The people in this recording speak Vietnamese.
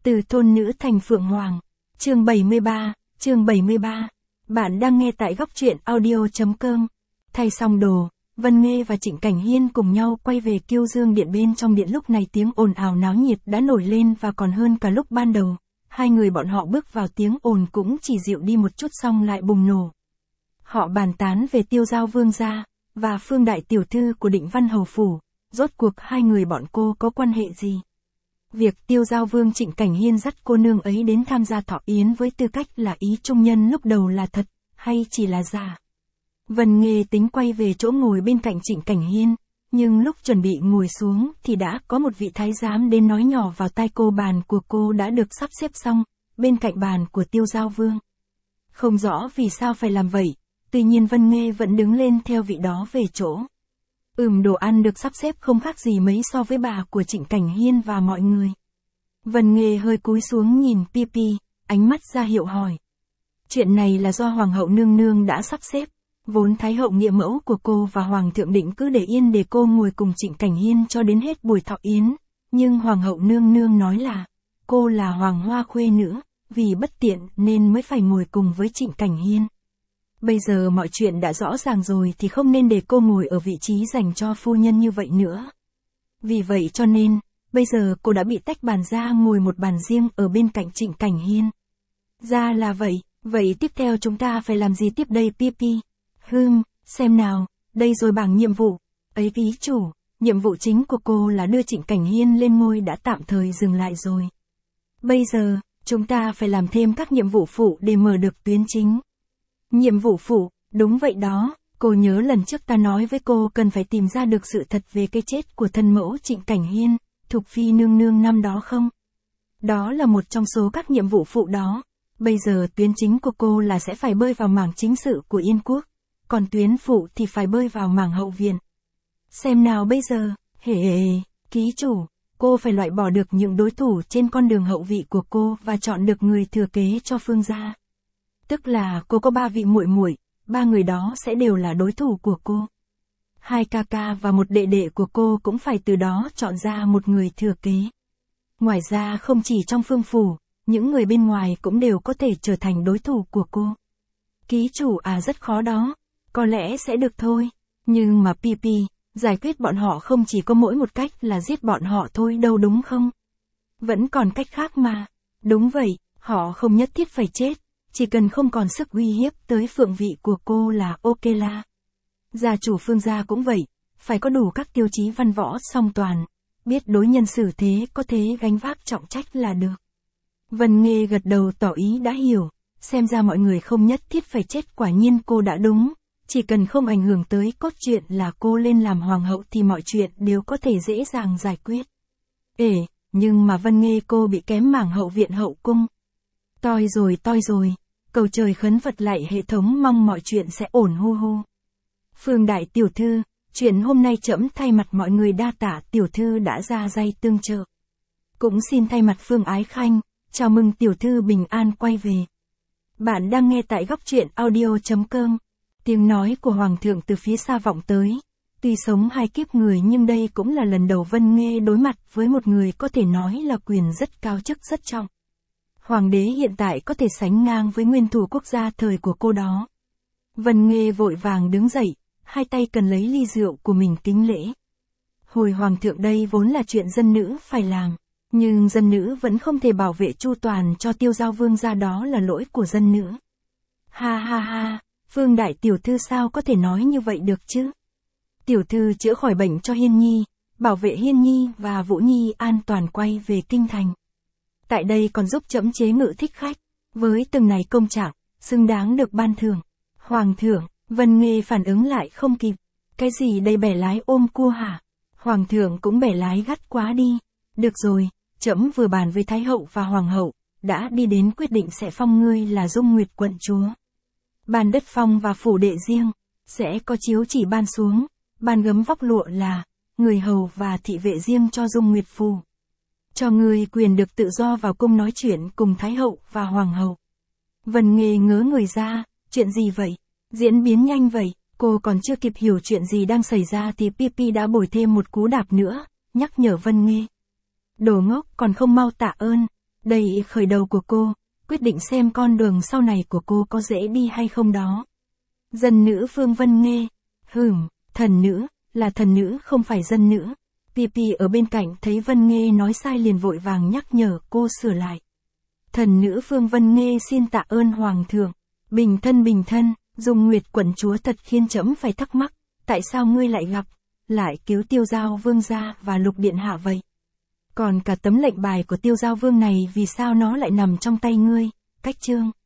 Từ thôn nữ thành phượng hoàng. Chương 73. Bạn đang nghe tại góc truyện audio.com. Thay xong đồ, Vân Nghê và Trịnh Cảnh Hiên cùng nhau quay về Kiêu Dương Điện. Bên trong điện lúc này tiếng ồn ào náo nhiệt đã nổi lên và còn hơn cả lúc ban đầu. Hai người bọn họ bước vào tiếng ồn cũng chỉ dịu đi một chút xong lại bùng nổ. Họ bàn tán về Tiêu Giao Vương gia và Phương đại tiểu thư của Định Văn Hầu phủ. Rốt cuộc hai người bọn cô có quan hệ gì? Việc Tiêu Giao Vương Trịnh Cảnh Hiên dắt cô nương ấy đến tham gia thọ yến với tư cách là ý trung nhân lúc đầu là thật, hay chỉ là giả? Vân Nghê tính quay về chỗ ngồi bên cạnh Trịnh Cảnh Hiên, nhưng lúc chuẩn bị ngồi xuống thì đã có một vị thái giám đến nói nhỏ vào tai cô bàn của cô đã được sắp xếp xong, bên cạnh bàn của Tiêu Giao Vương. Không rõ vì sao phải làm vậy, tuy nhiên Vân Nghê vẫn đứng lên theo vị đó về chỗ. Đồ ăn được sắp xếp không khác gì mấy so với bà của Trịnh Cảnh Hiên và mọi người. Vân Nghê hơi cúi xuống nhìn Pipi, ánh mắt ra hiệu hỏi. Chuyện này là do Hoàng hậu nương nương đã sắp xếp, vốn Thái hậu nghĩa mẫu của cô và Hoàng thượng định cứ để yên để cô ngồi cùng Trịnh Cảnh Hiên cho đến hết buổi thọ yến, nhưng Hoàng hậu nương nương nói là, cô là Hoàng hoa khuê nữ, vì bất tiện nên mới phải ngồi cùng với Trịnh Cảnh Hiên. Bây giờ mọi chuyện đã rõ ràng rồi thì không nên để cô ngồi ở vị trí dành cho phu nhân như vậy nữa. Vì vậy cho nên, bây giờ cô đã bị tách bàn ra ngồi một bàn riêng ở bên cạnh Trịnh Cảnh Hiên. Ra là vậy, vậy tiếp theo chúng ta phải làm gì tiếp đây Pipi? Xem nào, đây rồi bảng nhiệm vụ. Ấy ký chủ, nhiệm vụ chính của cô là đưa Trịnh Cảnh Hiên lên ngôi đã tạm thời dừng lại rồi. Bây giờ, chúng ta phải làm thêm các nhiệm vụ phụ để mở được tuyến chính. Nhiệm vụ phụ, đúng vậy đó, cô nhớ lần trước ta nói với cô cần phải tìm ra được sự thật về cái chết của thân mẫu Trịnh Cảnh Hiên, Thục Phi nương nương năm đó không? Đó là một trong số các nhiệm vụ phụ đó. Bây giờ tuyến chính của cô là sẽ phải bơi vào mảng chính sự của Yên Quốc, còn tuyến phụ thì phải bơi vào mảng hậu viện. Xem nào bây giờ, ký chủ, cô phải loại bỏ được những đối thủ trên con đường hậu vị của cô và chọn được người thừa kế cho Phương gia. Tức là cô có 3 vị muội muội, 3 người đó sẽ đều là đối thủ của cô. 2 ca ca và một đệ đệ của cô cũng phải từ đó chọn ra một người thừa kế. Ngoài ra không chỉ trong Phương phủ, những người bên ngoài cũng đều có thể trở thành đối thủ của cô. Ký chủ rất khó đó, có lẽ sẽ được thôi, nhưng mà Pipi, giải quyết bọn họ không chỉ có mỗi một cách là giết bọn họ thôi đâu đúng không? Vẫn còn cách khác mà. Đúng vậy, họ không nhất thiết phải chết. Chỉ cần không còn sức uy hiếp tới phượng vị của cô là ok la. Gia chủ Phương gia cũng vậy, phải có đủ các tiêu chí văn võ song toàn, biết đối nhân xử thế có thế gánh vác trọng trách là được. Vân Nghê gật đầu tỏ ý đã hiểu, xem ra mọi người không nhất thiết phải chết, quả nhiên cô đã đúng, chỉ cần không ảnh hưởng tới cốt truyện là cô lên làm hoàng hậu thì mọi chuyện đều có thể dễ dàng giải quyết. Nhưng mà Vân Nghê cô bị kém mảng hậu viện hậu cung. Toi rồi. Cầu trời khấn Phật lại hệ thống mong mọi chuyện sẽ ổn hu. Phương đại tiểu thư, chuyện hôm nay trẫm thay mặt mọi người đa tạ tiểu thư đã ra tay tương trợ. Cũng xin thay mặt Phương Ái Khanh, chào mừng tiểu thư bình an quay về. Bạn đang nghe tại góc truyện audio.com. Tiếng nói của Hoàng thượng từ phía xa vọng tới. Tuy sống 2 kiếp người nhưng đây cũng là lần đầu Vân Nghê đối mặt với một người có thể nói là quyền rất cao chức rất trọng. Hoàng đế hiện tại có thể sánh ngang với nguyên thủ quốc gia thời của cô đó. Vân Nghê vội vàng đứng dậy, 2 tay cần lấy ly rượu của mình kính lễ. Hồi Hoàng thượng đây vốn là chuyện dân nữ phải làm, nhưng dân nữ vẫn không thể bảo vệ chu toàn cho Tiêu Giao Vương gia, đó là lỗi của dân nữ. Ha, Phương đại tiểu thư sao có thể nói như vậy được chứ? Tiểu thư chữa khỏi bệnh cho Hiên Nhi, bảo vệ Hiên Nhi và Vũ Nhi an toàn quay về kinh thành. Tại đây còn giúp trẫm chế ngự thích khách, với từng này công trạng, xứng đáng được ban thưởng. Hoàng thượng, Vân Nghê phản ứng lại không kịp. Cái gì đây, bẻ lái ôm cua hả? Hoàng thượng cũng bẻ lái gắt quá đi. Được rồi, trẫm vừa bàn với Thái hậu và Hoàng hậu, đã đi đến quyết định sẽ phong ngươi là Dung Nguyệt quận chúa. Ban đất phong và phủ đệ riêng, sẽ có chiếu chỉ ban xuống, ban gấm vóc lụa là, người hầu và thị vệ riêng cho Dung Nguyệt phủ. Cho ngươi quyền được tự do vào cung nói chuyện cùng Thái hậu và Hoàng hậu. Vân Nghê ngớ người ra, chuyện gì vậy? Diễn biến nhanh vậy, cô còn chưa kịp hiểu chuyện gì đang xảy ra thì Pipi đã bồi thêm một cú đạp nữa, nhắc nhở Vân Nghê. Đồ ngốc, còn không mau tạ ơn. Đây khởi đầu của cô, quyết định xem con đường sau này của cô có dễ đi hay không đó. Dân nữ Phương Vân Nghê. Thần nữ, là thần nữ không phải dân nữ. Pipi ở bên cạnh thấy Vân Nghê nói sai liền vội vàng nhắc nhở cô sửa lại. Thần nữ Phương Vân Nghê xin tạ ơn Hoàng thượng. Bình thân, Dung Nguyệt quận chúa thật khiến trẫm phải thắc mắc, tại sao ngươi lại gặp, lại cứu Tiêu Giao Vương gia và Lục Điện hạ vậy? Còn cả tấm lệnh bài của Tiêu Giao Vương này vì sao nó lại nằm trong tay ngươi? Cách chương